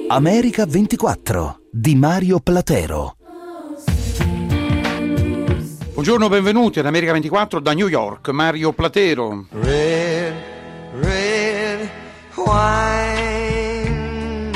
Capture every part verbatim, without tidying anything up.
America ventiquattro di Mario Platero. Buongiorno, benvenuti ad America ventiquattro da New York, Mario Platero. Red, red wine,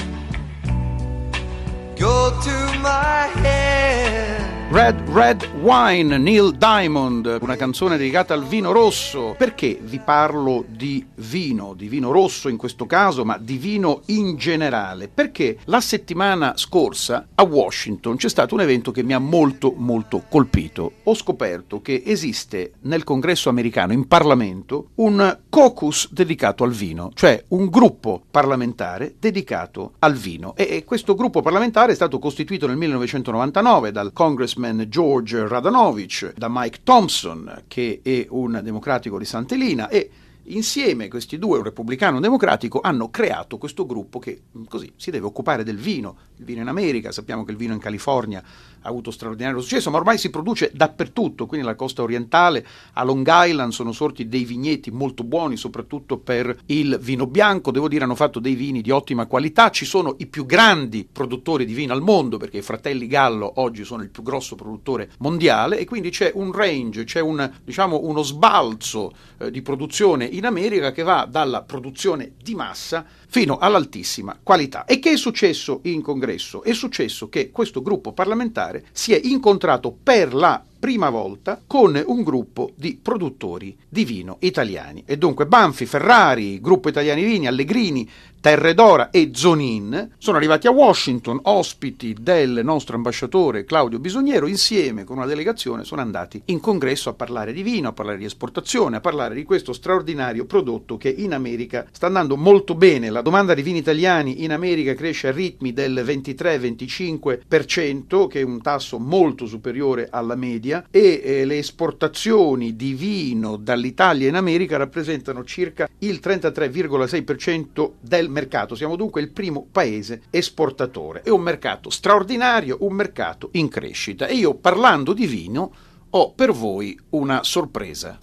go to my head. Red Red Wine, Neil Diamond, una canzone dedicata al vino rosso. Perché vi parlo di vino, di vino rosso in questo caso, ma di vino in generale? Perché la settimana scorsa a Washington c'è stato un evento che mi ha molto molto colpito. Ho scoperto che esiste nel Congresso americano, in Parlamento, un caucus dedicato al vino, cioè un gruppo parlamentare dedicato al vino. E questo gruppo parlamentare è stato costituito nel millenovecentonovantanove dal Congressman George Radanovich, da Mike Thompson, che è un democratico di Sant'Elina, e insieme questi due, un repubblicano e un democratico, hanno creato questo gruppo che così si deve occupare del vino, il vino in America. Sappiamo che il vino in California ha avuto straordinario successo, ma ormai si produce dappertutto, quindi nella costa orientale, a Long Island sono sorti dei vigneti molto buoni, soprattutto per il vino bianco. Devo dire, hanno fatto dei vini di ottima qualità. Ci sono i più grandi produttori di vino al mondo, perché i fratelli Gallo oggi sono il più grosso produttore mondiale, e quindi c'è un range, c'è un, diciamo, uno sbalzo eh, di produzione in America che va dalla produzione di massa fino all'altissima qualità. E che è successo in Congresso? È successo che questo gruppo parlamentare si è incontrato per la prima volta con un gruppo di produttori di vino italiani. E dunque Banfi, Ferrari, Gruppo Italiani Vini, Allegrini, Terre d'Ora e Zonin sono arrivati a Washington, ospiti del nostro ambasciatore Claudio Bisogniero. Insieme con una delegazione sono andati in congresso a parlare di vino, a parlare di esportazione, a parlare di questo straordinario prodotto che in America sta andando molto bene. La domanda di vini italiani in America cresce a ritmi del ventitré venticinque per cento, che è un tasso molto superiore alla media, e eh, le esportazioni di vino dall'Italia in America rappresentano circa il trentatré virgola sei per cento del mercato. Siamo dunque il primo paese esportatore. È un mercato straordinario, un mercato in crescita. E io, parlando di vino, ho per voi una sorpresa.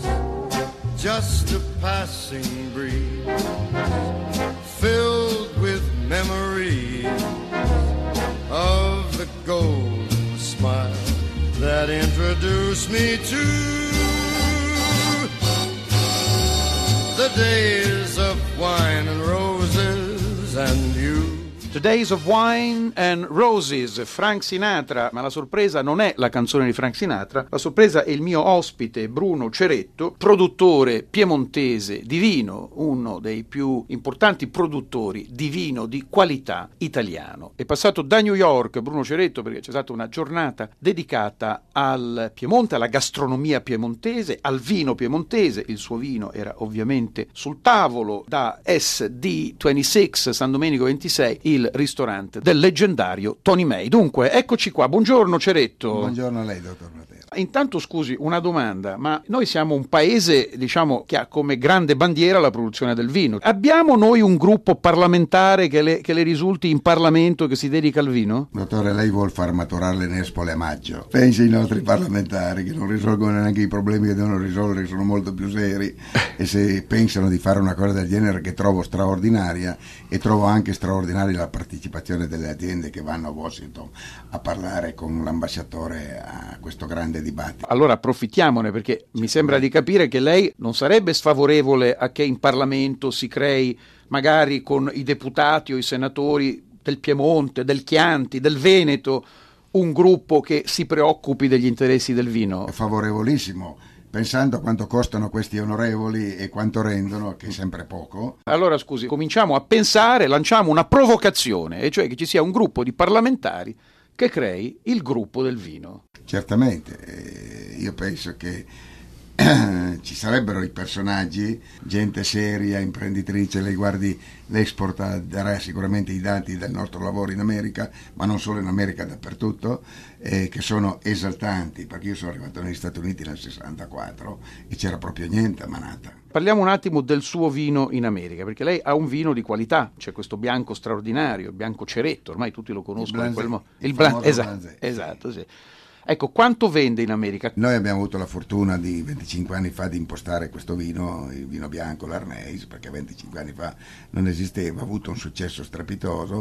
Just a passing breeze, filled with memories of the golden smile that introduced me to the days of wine and roses and you. The Days of Wine and Roses, Frank Sinatra. Ma la sorpresa non è la canzone di Frank Sinatra, la sorpresa è il mio ospite Bruno Ceretto, produttore piemontese di vino, uno dei più importanti produttori di vino di qualità italiano. È passato da New York Bruno Ceretto perché c'è stata una giornata dedicata al Piemonte, alla gastronomia piemontese, al vino piemontese. Il suo vino era ovviamente sul tavolo da S D ventisei, San Domenico ventisei, il ristorante del leggendario Tony May. Dunque, eccoci qua. Buongiorno Ceretto. Buongiorno a lei, dottor Platero. Intanto, scusi, una domanda, ma noi siamo un paese, diciamo, che ha come grande bandiera la produzione del vino. Abbiamo noi un gruppo parlamentare che le, che le risulti in Parlamento che si dedica al vino? Dottore, lei vuol far maturare l'Enespole a maggio. Pensi ai nostri parlamentari che non risolvono neanche i problemi che devono risolvere, che sono molto più seri, e se pensano di fare una cosa del genere, che trovo straordinaria, e trovo anche straordinaria la partecipazione delle aziende che vanno a Washington a parlare con l'ambasciatore a questo grande dibattito. Allora approfittiamone, perché mi sembra di capire che lei non sarebbe sfavorevole a che in Parlamento si crei, magari con i deputati o i senatori del Piemonte, del Chianti, del Veneto, un gruppo che si preoccupi degli interessi del vino. È favorevolissimo, pensando a quanto costano questi onorevoli e quanto rendono, che è sempre poco. Allora scusi, cominciamo a pensare, lanciamo una provocazione, e cioè che ci sia un gruppo di parlamentari che crei il gruppo del vino. Certamente, eh, io penso che ci sarebbero i personaggi, gente seria, imprenditrice. Lei guardi l'export, darà sicuramente i dati del nostro lavoro in America, ma non solo in America, dappertutto, eh, che sono esaltanti, perché io sono arrivato negli Stati Uniti nel sessantaquattro e c'era proprio niente a Manhattan. Parliamo un attimo del suo vino in America, perché lei ha un vino di qualità. C'è questo bianco straordinario, il bianco Ceretto, ormai tutti lo conoscono. Il in quel Blanzè, modo. Il il Blan- famoso esatto, Blanzè. esatto, sì. Ecco, quanto vende in America? Noi abbiamo avuto la fortuna di venticinque anni fa di impostare questo vino, il vino bianco, l'Arneis, perché venticinque anni fa non esisteva, ha avuto un successo strepitoso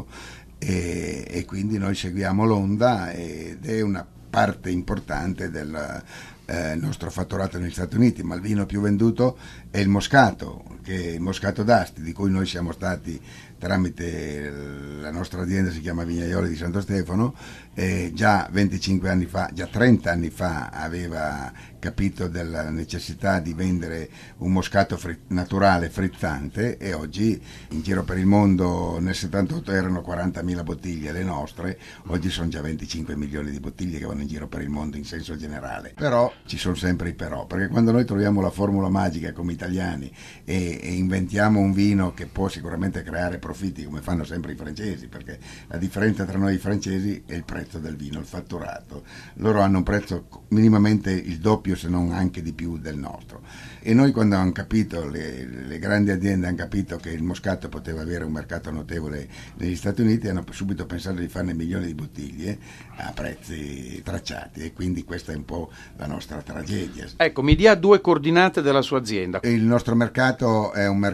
e, e quindi noi seguiamo l'onda ed è una parte importante del eh, nostro fatturato negli Stati Uniti, ma il vino più venduto è il Moscato, che è il Moscato d'Asti, di cui noi siamo stati tramite la nostra azienda, si chiama Vignaioli di Santo Stefano, eh, già venticinque anni fa, già trenta anni fa aveva capito della necessità di vendere un moscato fri- naturale frizzante e oggi in giro per il mondo nel settantotto erano quarantamila bottiglie le nostre, oggi sono già venticinque milioni di bottiglie che vanno in giro per il mondo in senso generale. Però ci sono sempre i però, perché quando noi troviamo la formula magica come italiani e, e inventiamo un vino che può sicuramente creare profitti come fanno sempre i francesi, perché la differenza tra noi e i francesi è il prezzo del vino, il fatturato. Loro hanno un prezzo minimamente il doppio se non anche di più del nostro, e noi quando hanno capito, le, le grandi aziende hanno capito che il Moscato poteva avere un mercato notevole negli Stati Uniti, hanno subito pensato di farne milioni di bottiglie a prezzi tracciati, e quindi questa è un po' la nostra tragedia. Ecco, mi dia due coordinate della sua azienda. Il nostro mercato è un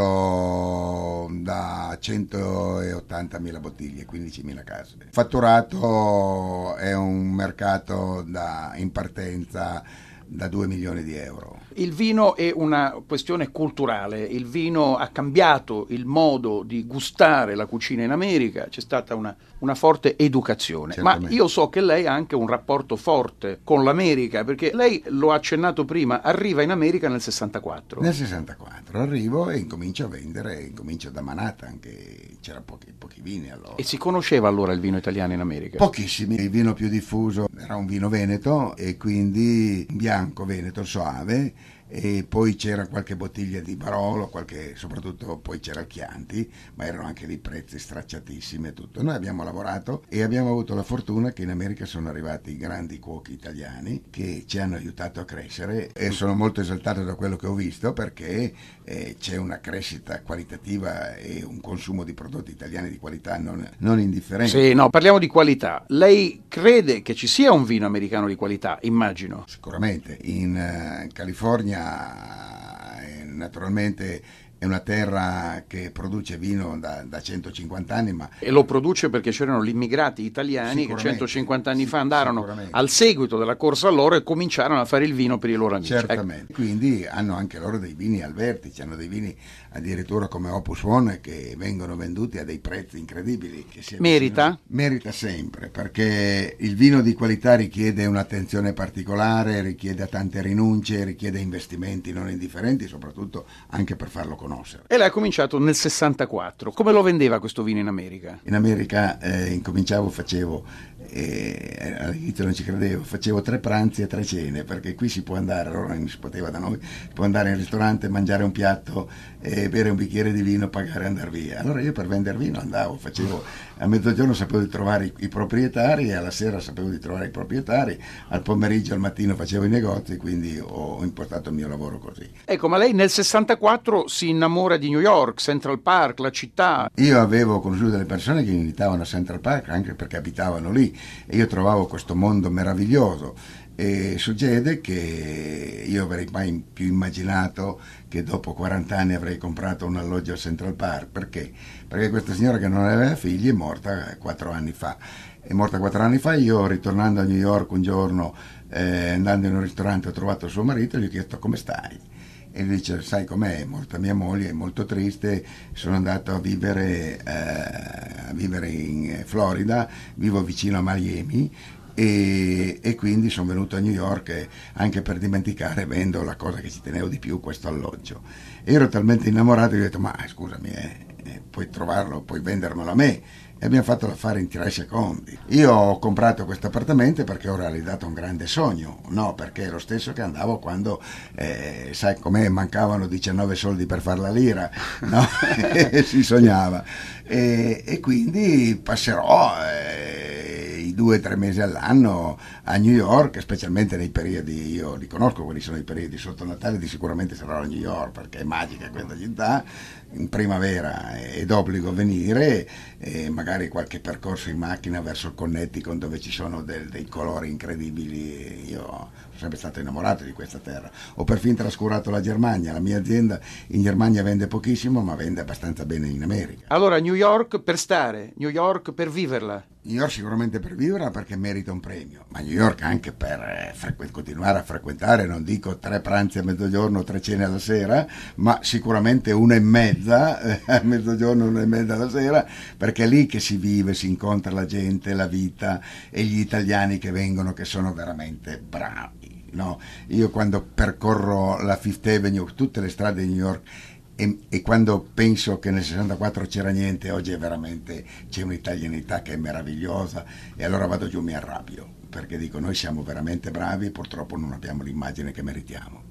mercato da centottantamila bottiglie, quindicimila case. Fatturato è un mercato da, in partenza da due milioni di euro. Il vino è una questione culturale, il vino ha cambiato il modo di gustare la cucina in America, c'è stata una, una forte educazione, Certamente. Ma io so che lei ha anche un rapporto forte con l'America, perché lei, lo ha accennato prima, arriva in America nel sessantaquattro. Nel sessantaquattro arrivo e incomincio a vendere, incomincio da Manhattan, che c'era pochi, pochi vini allora. E si conosceva allora il vino italiano in America? Pochissimi, il vino più diffuso era un vino veneto e quindi bianco veneto soave, e poi c'era qualche bottiglia di Barolo, qualche, soprattutto poi c'era il Chianti, ma erano anche dei prezzi stracciatissimi e tutto. Noi abbiamo lavorato e abbiamo avuto la fortuna che in America sono arrivati grandi cuochi italiani che ci hanno aiutato a crescere, e sono molto esaltato da quello che ho visto, perché eh, c'è una crescita qualitativa e un consumo di prodotti italiani di qualità non, non indifferente. Sì, no, parliamo di qualità. Lei crede che ci sia un vino americano di qualità, immagino? Sicuramente, in uh, California eh, naturalmente è una terra che produce vino da, da centocinquanta anni, ma e lo produce perché c'erano gli immigrati italiani che centocinquanta anni fa andarono al seguito della corsa a loro e cominciarono a fare il vino per i loro amici. Certamente, ecco. Quindi hanno anche loro dei vini al vertice, hanno dei vini addirittura come Opus One che vengono venduti a dei prezzi incredibili. Che si Merita? Merita sempre, perché il vino di qualità richiede un'attenzione particolare, richiede tante rinunce, richiede investimenti non indifferenti, soprattutto anche per farlo conoscere. E lei ha cominciato nel sessantaquattro. Come lo vendeva questo vino in America? In America eh, incominciavo, facevo, eh, all'inizio non ci credevo, facevo tre pranzi e tre cene, perché qui si può andare, allora non si poteva da noi, si può andare in ristorante, mangiare un piatto, eh, bere un bicchiere di vino, pagare e andare via. Allora io per vendere vino andavo, facevo, a mezzogiorno sapevo di trovare i, i proprietari, e alla sera sapevo di trovare i proprietari, al pomeriggio, al mattino facevo i negozi, quindi ho impostato il mio lavoro così. Ecco, ma lei nel sessantaquattro si innamora di New York, Central Park, la città. Io avevo conosciuto delle persone che mi invitavano a Central Park anche perché abitavano lì, e io trovavo questo mondo meraviglioso, e succede che io avrei mai più immaginato che dopo quaranta anni avrei comprato un alloggio a Central Park. Perché? Perché questa signora che non aveva figli è morta quattro anni fa. È morta quattro anni fa, io ritornando a New York un giorno, eh, andando in un ristorante, ho trovato suo marito e gli ho chiesto come stai. E lui dice, sai com'è, è morta mia moglie, è molto triste, sono andato a vivere, eh, a vivere in Florida, vivo vicino a Miami, e, e quindi sono venuto a New York anche per dimenticare, vendo la cosa che ci tenevo di più, questo alloggio. E ero talmente innamorato che ho detto, ma scusami, eh, eh, puoi trovarlo, puoi vendermelo a me. E abbiamo fatto l'affare in tre secondi. Io ho comprato questo appartamento perché ho realizzato un grande sogno, no, perché è lo stesso che andavo quando, eh, sai com'è, mancavano diciannove soldi per far la lira, no? Si sognava. E, e quindi passerò eh, di due o tre mesi all'anno a New York, specialmente nei periodi, io li conosco quelli sono i periodi sotto Natale, di sicuramente sarò a New York perché è magica questa città, in primavera è d'obbligo venire, e magari qualche percorso in macchina verso il Connecticut dove ci sono del, dei colori incredibili. Io sono sempre stato innamorato di questa terra, ho perfino trascurato la Germania, la mia azienda in Germania vende pochissimo ma vende abbastanza bene in America. Allora New York per stare, New York per viverla. New York sicuramente per viverla perché merita un premio, ma New York anche per eh, frequ- continuare a frequentare, non dico tre pranzi a mezzogiorno, tre cene alla sera, ma sicuramente una e mezza eh, a mezzogiorno, una e mezza alla sera, perché è lì che si vive, si incontra la gente, la vita e gli italiani che vengono, che sono veramente bravi. No? Io quando percorro la Fifth Avenue, tutte le strade di New York, E, e quando penso che nel sessantaquattro c'era niente, oggi è veramente, c'è un'italianità che è meravigliosa, e allora vado giù, mi arrabbio, perché dico noi siamo veramente bravi e purtroppo non abbiamo l'immagine che meritiamo.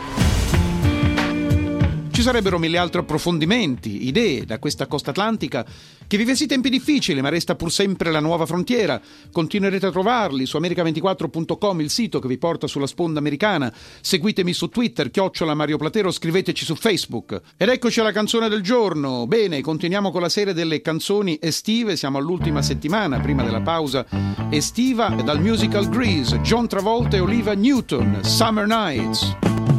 Ci sarebbero mille altri approfondimenti, idee da questa costa atlantica che vive sì tempi difficili ma resta pur sempre la nuova frontiera. Continuerete a trovarli su america ventiquattro punto com, il sito che vi porta sulla sponda americana. Seguitemi su Twitter, chiocciola Mario Platero, scriveteci su Facebook. Ed eccoci alla canzone del giorno. Bene, continuiamo con la serie delle canzoni estive, siamo all'ultima settimana prima della pausa estiva, e dal musical Grease, John Travolta e Olivia Newton, Summer Nights.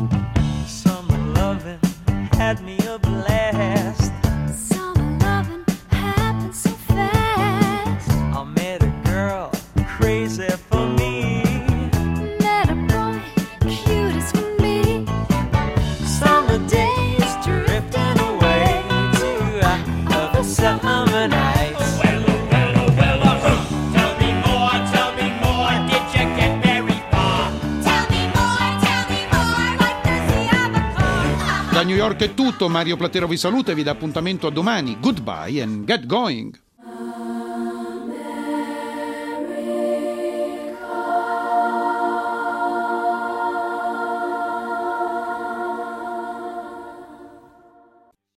Had me a blast. Summer loving happened so fast. I met a girl crazy for me. Met a boy cute as can be. Summer days drifting away to other summer nights. Well, well, well, tell me more, tell me more. Did you get very far? Tell me more, tell me more. What does he have a car? Da New York è tutto, Mario Platero vi saluta e vi dà appuntamento a domani. Goodbye and get going!